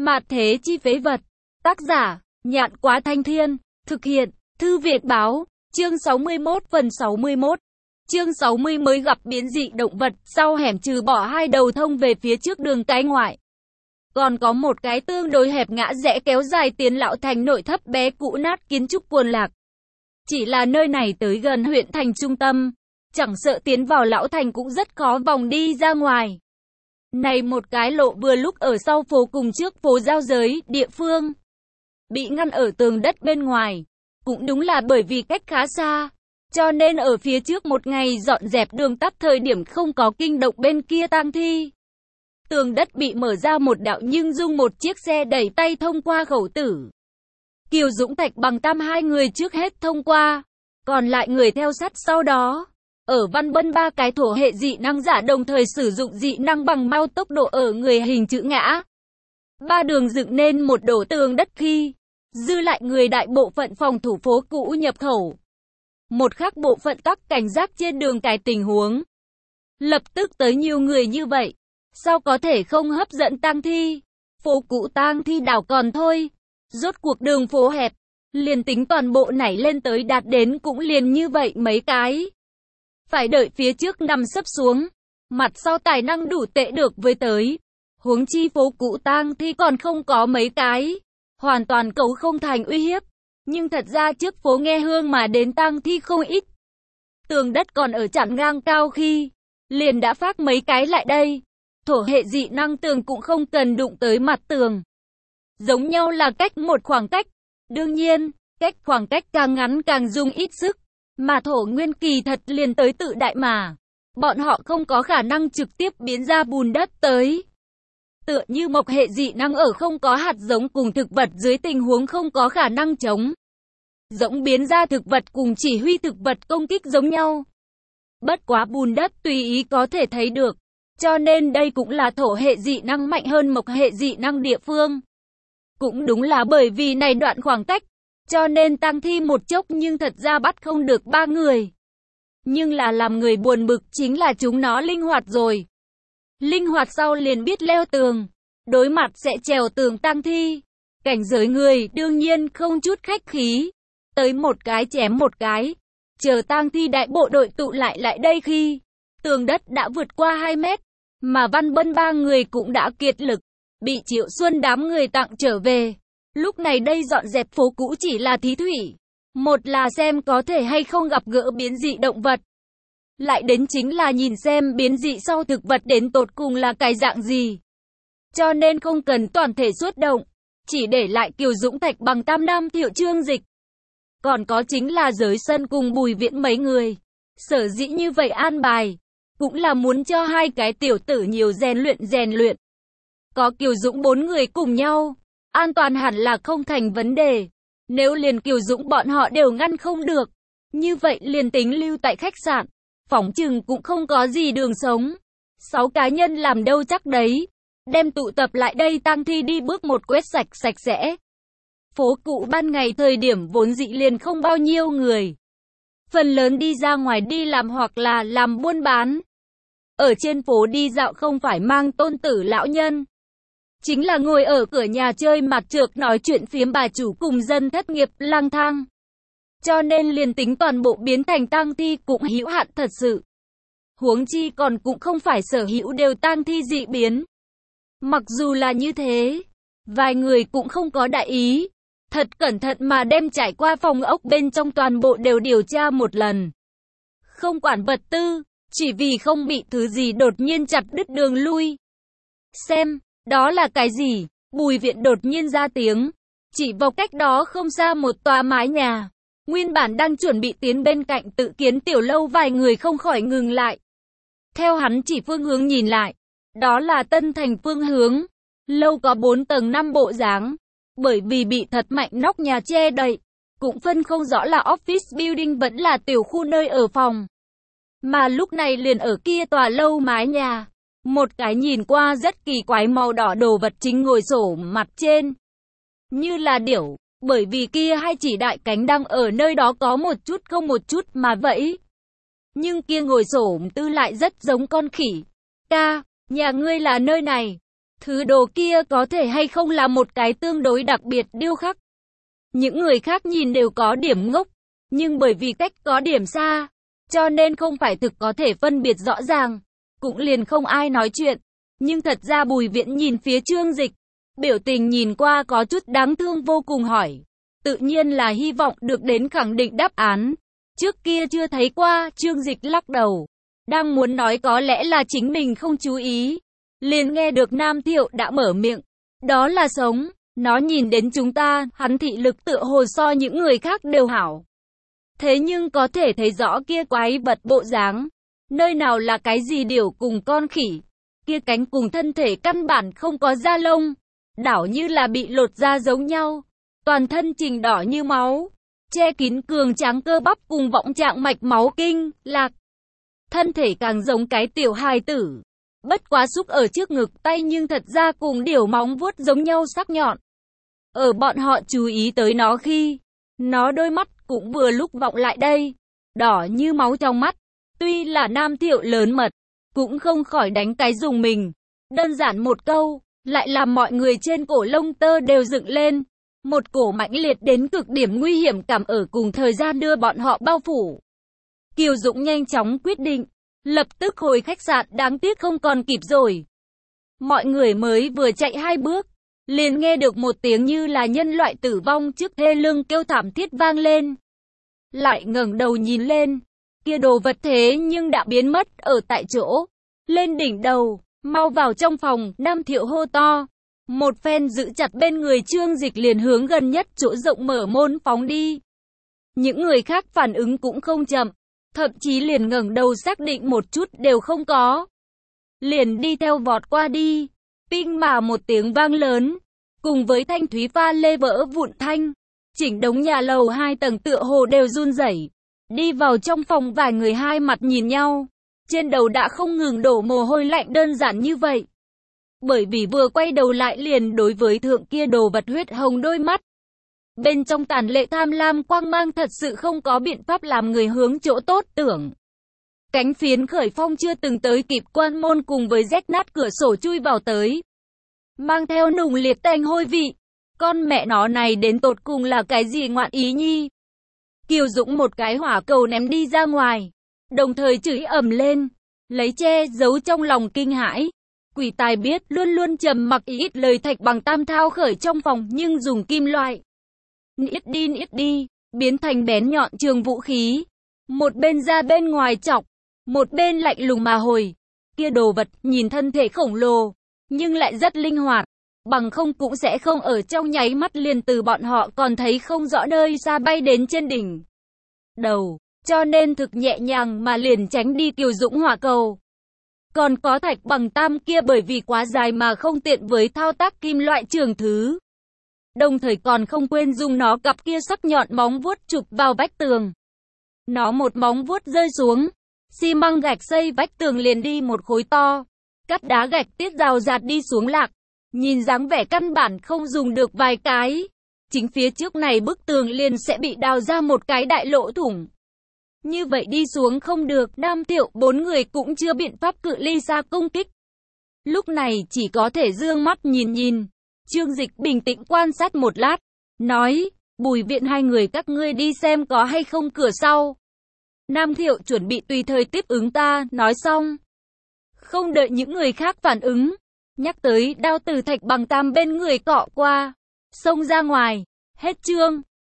Mạt thế chi phế vật. Tác giả, Nhạn Quá Thanh Thiên. Thực hiện, Thư Việt Báo. Chương 61 phần 61. Chương 60 mới gặp biến dị động vật, sau hẻm trừ bỏ hai đầu thông về phía trước đường cái ngoại. Còn có một cái tương đối hẹp ngã rẽ kéo dài tiến lão thành nội thấp bé cũ nát kiến trúc buồn lạc. Chỉ là nơi này tới gần huyện thành trung tâm, chẳng sợ tiến vào lão thành cũng rất khó vòng đi ra ngoài. Này một cái lộ vừa lúc ở sau phố cùng trước phố giao giới địa phương, bị ngăn ở tường đất bên ngoài. Cũng đúng là bởi vì cách khá xa, cho nên ở phía trước một ngày dọn dẹp đường tắt thời điểm không có kinh động bên kia tang thi. Tường đất bị mở ra một đạo nhưng dung một chiếc xe đẩy tay thông qua khẩu tử. Kiều Dũng Thạch Bằng Tam hai người trước hết thông qua, còn lại người theo sát sau đó. Ở Văn Bân ba cái thổ hệ dị năng giả đồng thời sử dụng dị năng bằng mau tốc độ ở người hình chữ ngã. Ba đường dựng nên một đổ tường đất khi dư lại người đại bộ phận phòng thủ phố cũ nhập khẩu. Một khác bộ phận các cảnh giác trên đường cái tình huống. Lập tức tới nhiều người như vậy, sao có thể không hấp dẫn tang thi? Phố cũ tang thi đảo còn thôi, rốt cuộc đường phố hẹp, liền tính toàn bộ nảy lên tới đạt đến cũng liền như vậy mấy cái. Phải đợi phía trước nằm sấp xuống, mặt sau tài năng đủ tệ được với tới. Huống chi phố cũ tang thi còn không có mấy cái, hoàn toàn cấu không thành uy hiếp. Nhưng thật ra trước phố nghe hương mà đến tang thi không ít. Tường đất còn ở chặn ngang cao khi liền đã phát mấy cái lại đây. Thổ hệ dị năng tường cũng không cần đụng tới mặt tường. Giống nhau là cách một khoảng cách. Đương nhiên, cách khoảng cách càng ngắn càng dùng ít sức. Mà thổ nguyên kỳ thật liền tới tự đại mà. Bọn họ không có khả năng trực tiếp biến ra bùn đất tới. Tựa như mộc hệ dị năng ở không có hạt giống cùng thực vật dưới tình huống không có khả năng chống giống biến ra thực vật cùng chỉ huy thực vật công kích giống nhau. Bất quá bùn đất tùy ý có thể thấy được. Cho nên đây cũng là thổ hệ dị năng mạnh hơn mộc hệ dị năng địa phương. Cũng đúng là bởi vì này đoạn khoảng cách, cho nên tang thi một chốc nhưng thật ra bắt không được ba người. Nhưng là làm người buồn bực chính là chúng nó linh hoạt rồi. Linh hoạt sau liền biết leo tường, đối mặt sẽ trèo tường tang thi. Cảnh giới người đương nhiên không chút khách khí, tới một cái chém một cái. Chờ tang thi đại bộ đội tụ lại đây khi tường đất đã vượt qua 2 mét, mà Văn Bân ba người cũng đã kiệt lực, bị Triệu Xuân đám người tặng trở về. Lúc này đây dọn dẹp phố cũ chỉ là thí thủy, một là xem có thể hay không gặp gỡ biến dị động vật. Lại đến chính là nhìn xem biến dị sau thực vật đến tột cùng là cái dạng gì. Cho nên không cần toàn thể xuất động, chỉ để lại Kiều Dũng Thạch Bằng Tam Nam Thiệu Trương Dịch. Còn có chính là Giới Sân cùng Bùi Viễn mấy người. Sở dĩ như vậy an bài, cũng là muốn cho hai cái tiểu tử nhiều rèn luyện. Có Kiều Dũng 4 người cùng nhau, an toàn hẳn là không thành vấn đề. Nếu liền Kiều Dũng bọn họ đều ngăn không được, như vậy liền tính lưu tại khách sạn, phỏng chừng cũng không có gì đường sống. 6 cá nhân làm đâu chắc đấy, đem tụ tập lại đây tang thi đi bước một quét sạch sẽ. Phố cũ ban ngày thời điểm vốn dĩ liền không bao nhiêu người. Phần lớn đi ra ngoài đi làm hoặc là làm buôn bán. Ở trên phố đi dạo không phải mang tôn tử lão nhân, chính là ngồi ở cửa nhà chơi mặt trược nói chuyện phiếm bà chủ cùng dân thất nghiệp lang thang. Cho nên liền tính toàn bộ biến thành tang thi cũng hữu hạn thật sự. Huống chi còn cũng không phải sở hữu đều tang thi dị biến. Mặc dù là như thế, vài người cũng không có đại ý. Thật cẩn thận mà đem trải qua phòng ốc bên trong toàn bộ đều điều tra một lần. Không quản vật tư, chỉ vì không bị thứ gì đột nhiên chặt đứt đường lui. Xem, đó là cái gì? Bùi Viện đột nhiên ra tiếng, chỉ vào cách đó không xa một tòa mái nhà. Nguyên bản đang chuẩn bị tiến bên cạnh tự kiến tiểu lâu vài người không khỏi ngừng lại. Theo hắn chỉ phương hướng nhìn lại, đó là Tân Thành phương hướng. Lâu có 4 tầng 5 bộ dáng. Bởi vì bị thật mạnh nóc nhà che đậy, cũng phân không rõ là office building vẫn là tiểu khu nơi ở phòng. Mà lúc này liền ở kia tòa lâu mái nhà, một cái nhìn qua rất kỳ quái màu đỏ đồ vật chính ngồi xổm mặt trên. Như là điểu, bởi vì kia hai chỉ đại cánh đang ở nơi đó có một chút không một chút mà vậy. Nhưng kia ngồi xổm tư lại rất giống con khỉ. Ca, nhà ngươi là nơi này. Thứ đồ kia có thể hay không là một cái tương đối đặc biệt điêu khắc. Những người khác nhìn đều có điểm ngốc, nhưng bởi vì cách có điểm xa, cho nên không phải thực có thể phân biệt rõ ràng, cũng liền không ai nói chuyện. Nhưng thật ra Bùi Viễn nhìn phía Trương Dịch, biểu tình nhìn qua có chút đáng thương vô cùng hỏi. Tự nhiên là hy vọng được đến khẳng định đáp án. Trước kia chưa thấy qua, Trương Dịch lắc đầu. Đang muốn nói có lẽ là chính mình không chú ý. Liền nghe được Nam Thiệu đã mở miệng. Đó là sống. Nó nhìn đến chúng ta, hắn thị lực tựa hồ so những người khác đều hảo. Thế nhưng có thể thấy rõ kia quái vật bộ dáng. Nơi nào là cái gì điểu cùng con khỉ. Kia cánh cùng thân thể căn bản không có da lông. Đảo như là bị lột da giống nhau. Toàn thân trình đỏ như máu. Che kín cường tráng cơ bắp cùng võng trạng mạch máu kinh, lạc. Thân thể càng giống cái tiểu hài tử. Bất quá xúc ở trước ngực tay nhưng thật ra cùng điểu móng vuốt giống nhau sắc nhọn. Ở bọn họ chú ý tới nó khi, nó đôi mắt cũng vừa lúc vọng lại đây. Đỏ như máu trong mắt. Tuy là Nam Thiệu lớn mật, cũng không khỏi đánh cái dùng mình. Đơn giản một câu, lại làm mọi người trên cổ lông tơ đều dựng lên. Một cổ mãnh liệt đến cực điểm nguy hiểm cảm ở cùng thời gian đưa bọn họ bao phủ. Kiều Dũng nhanh chóng quyết định, lập tức hồi khách sạn, đáng tiếc không còn kịp rồi. Mọi người mới vừa chạy 2 bước, liền nghe được một tiếng như là nhân loại tử vong trước thê lương kêu thảm thiết vang lên. Lại ngẩng đầu nhìn lên, kia đồ vật thế nhưng đã biến mất ở tại chỗ. Lên đỉnh đầu, mau vào trong phòng, Nam Thiệu hô to. Một phen giữ chặt bên người Trương Dịch liền hướng gần nhất chỗ rộng mở môn phóng đi. Những người khác phản ứng cũng không chậm, thậm chí liền ngẩng đầu xác định một chút đều không có. Liền đi theo vọt qua đi, ping mà một tiếng vang lớn, cùng với thanh thúy pha lê vỡ vụn thanh, chỉnh đống nhà lầu 2 tầng tựa hồ đều run rẩy. Đi vào trong phòng vài người hai mặt nhìn nhau, trên đầu đã không ngừng đổ mồ hôi lạnh đơn giản như vậy. Bởi vì vừa quay đầu lại liền đối với thượng kia đồ vật huyết hồng đôi mắt. Bên trong tàn lệ tham lam quang mang thật sự không có biện pháp làm người hướng chỗ tốt tưởng. Cánh phiến khởi phong chưa từng tới kịp quan môn cùng với rách nát cửa sổ chui vào tới. Mang theo nùng liệt tanh hôi vị. Con mẹ nó này đến tột cùng là cái gì ngoạn ý nhi. Kiều Dũng một cái hỏa cầu ném đi ra ngoài. Đồng thời chửi ầm lên. Lấy che giấu trong lòng kinh hãi. Quỷ tài biết luôn luôn trầm mặc ít lời Thạch Bằng Tam thao khởi trong phòng nhưng dùng kim loại. Niết đi, biến thành bén nhọn trường vũ khí. Một bên ra bên ngoài chọc, một bên lạnh lùng mà hồi. Kia đồ vật nhìn thân thể khổng lồ, nhưng lại rất linh hoạt. Bằng không cũng sẽ không ở trong nháy mắt liền từ bọn họ còn thấy không rõ nơi xa bay đến trên đỉnh đầu. Cho nên thực nhẹ nhàng mà liền tránh đi Kiều Dũng hỏa cầu. Còn có Thạch Bằng Tam kia bởi vì quá dài mà không tiện với thao tác kim loại trường thứ. Đồng thời còn không quên dùng nó cặp kia sắc nhọn móng vuốt chụp vào vách tường. Nó một móng vuốt rơi xuống, xi măng gạch xây vách tường liền đi một khối to. Cắt đá gạch tiết rào rạt đi xuống lạc. Nhìn dáng vẻ căn bản không dùng được vài cái. Chính phía trước này bức tường liền sẽ bị đào ra một cái đại lỗ thủng. Như vậy đi xuống không được, Nam Thiệu 4 người cũng chưa biện pháp cự ly xa công kích. Lúc này chỉ có thể dương mắt nhìn. Trương Dịch bình tĩnh quan sát một lát, nói, Bùi Viện hai người các ngươi đi xem có hay không cửa sau. Nam Thiệu chuẩn bị tùy thời tiếp ứng ta, nói xong. Không đợi những người khác phản ứng, nhắc tới đao từ Thạch Bằng Tam bên người cọ qua, xông ra ngoài, hết chương.